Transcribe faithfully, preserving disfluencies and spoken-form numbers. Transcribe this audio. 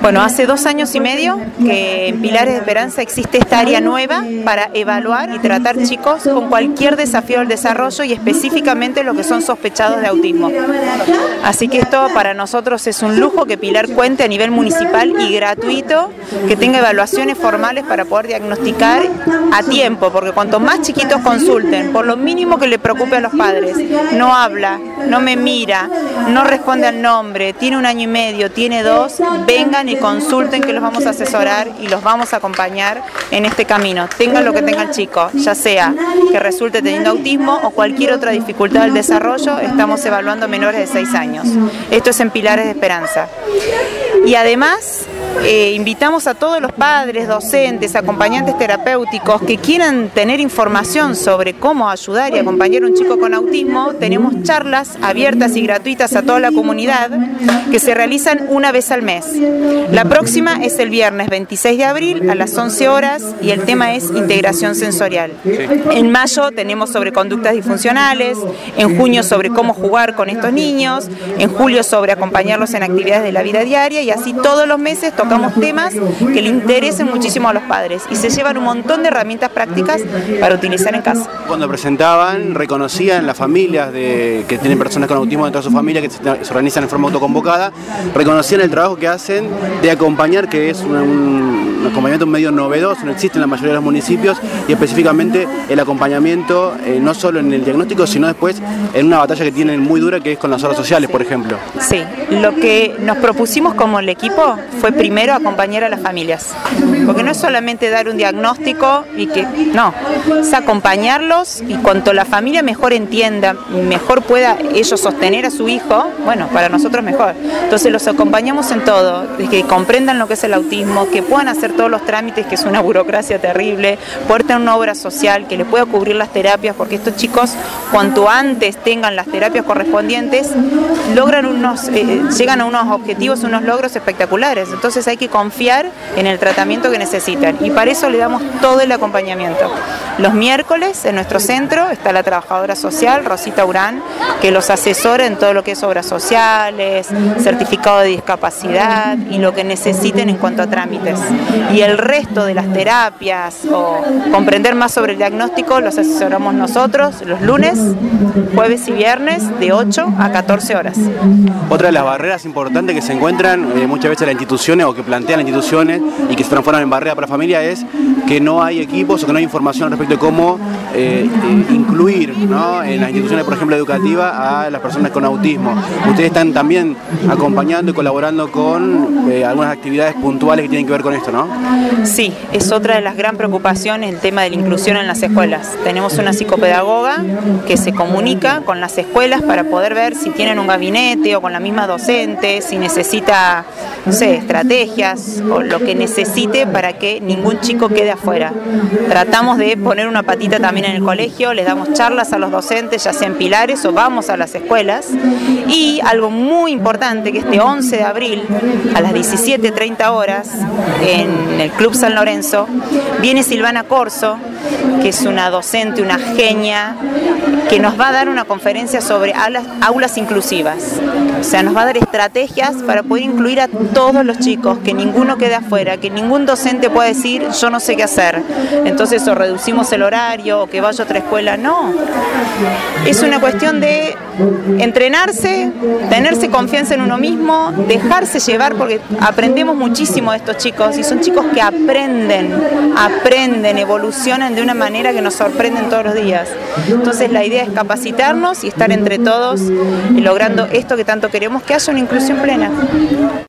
Bueno, hace dos años y medio que en Pilares de Esperanza existe esta área nueva para evaluar y tratar chicos con cualquier desafío del desarrollo y específicamente los que son sospechados de autismo. Así que esto para nosotros es un lujo que Pilar cuente a nivel municipal y gratuito, que tenga evaluaciones formales para poder diagnosticar a tiempo, porque cuanto más chiquitos consulten, por lo mínimo que le preocupe a los padres, no habla, no me mira, no responde al nombre, tiene un año y medio, tiene dos, vengan y consulten que los vamos a asesorar y los vamos a acompañar en este camino. Tengan lo que tenga el chico, ya sea que resulte teniendo autismo o cualquier otra dificultad del desarrollo, estamos evaluando menores de seis años. Esto es en Pilares de Esperanza. Y además eh, invitamos a todos los padres, docentes, acompañantes terapéuticos que quieran tener información sobre cómo ayudar y acompañar a un chico con autismo. Tenemos charlas abiertas y gratuitas a toda la comunidad que se realizan una vez al mes. La próxima es el viernes veintiséis de abril a las once horas y el tema es integración sensorial. En mayo tenemos sobre conductas disfuncionales, en junio sobre cómo jugar con estos niños, en julio sobre acompañarlos en actividades de la vida diaria y así todos los meses tocamos temas que le interesen muchísimo a los padres y se llevan un montón de herramientas prácticas para utilizar en casa. Cuando presentaban, reconocían las familias de, que tienen personas con autismo dentro de su familia, que se, se organizan en forma autoconvocada, reconocían el trabajo que hacen de acompañar, que es un, un acompañamiento medio novedoso, no existe en la mayoría de los municipios, y específicamente el acompañamiento eh, no solo en el diagnóstico, sino después en una batalla que tienen muy dura, que es con las obras sociales, por ejemplo. Sí, lo que nos propusimos como el equipo fue primero acompañar a las familias, porque no es solamente dar un diagnóstico y que, no, es acompañarlos y cuanto la familia mejor entienda, mejor pueda ellos sostener a su hijo, bueno, para nosotros mejor. Entonces los acompañamos en todo, de que comprendan lo que es el autismo, que puedan hacer todos los trámites, que es una burocracia terrible, poder tener una obra social que les pueda cubrir las terapias, porque estos chicos, cuanto antes tengan las terapias correspondientes, logran unos, eh, llegan a unos objetivos, unos logros espectaculares. Entonces hay que confiar en el tratamiento que necesitan y para eso le damos todo el acompañamiento. Los miércoles en nuestro centro está la trabajadora social, Rosita Urán, que los asesora en todo lo que es obras sociales, certificado de discapacidad y lo que necesiten en cuanto a trámites. Y el resto de las terapias o comprender más sobre el diagnóstico los asesoramos nosotros los lunes, jueves y viernes de ocho a catorce horas. Otra de las barreras importantes que se encuentran eh, muchas veces las instituciones o que plantean las instituciones y que se transforman en barrera para la familia es que no hay equipos o que no hay información respecto de cómo eh, eh, incluir, ¿no?, en las instituciones, por ejemplo, educativas a las personas con autismo. Ustedes están también acompañando y colaborando con eh, algunas actividades puntuales que tienen que ver con esto, ¿no? Sí, es otra de las gran preocupaciones el tema de la inclusión en las escuelas. Tenemos una psicopedagoga que se comunica con las escuelas para poder ver si tienen un gabinete o con la misma docente, si necesita, no sé, estrategias o lo que necesite para que ningún chico quede afuera. Tratamos de poner una patita también en el colegio, les damos charlas a los docentes, ya sea en Pilares o vamos a las escuelas. Y algo muy importante, que este once de abril a las diecisiete treinta horas en el Club San Lorenzo viene Silvana Corso, que es una docente, una genia, que nos va a dar una conferencia sobre aulas, aulas inclusivas. O sea, nos va a dar estrategias para poder incluir a todos los chicos, que ninguno quede afuera, que ningún docente pueda decir yo no sé qué hacer. Entonces o reducimos el horario o que vaya a otra escuela. No, es una cuestión de entrenarse, tenerse confianza en uno mismo, dejarse llevar, porque aprendemos muchísimo de estos chicos y son chicos que aprenden, aprenden, evolucionan de una manera que nos sorprenden todos los días. Entonces la idea es capacitarnos y estar entre todos logrando esto que tanto queremos, que haya una inclusión plena.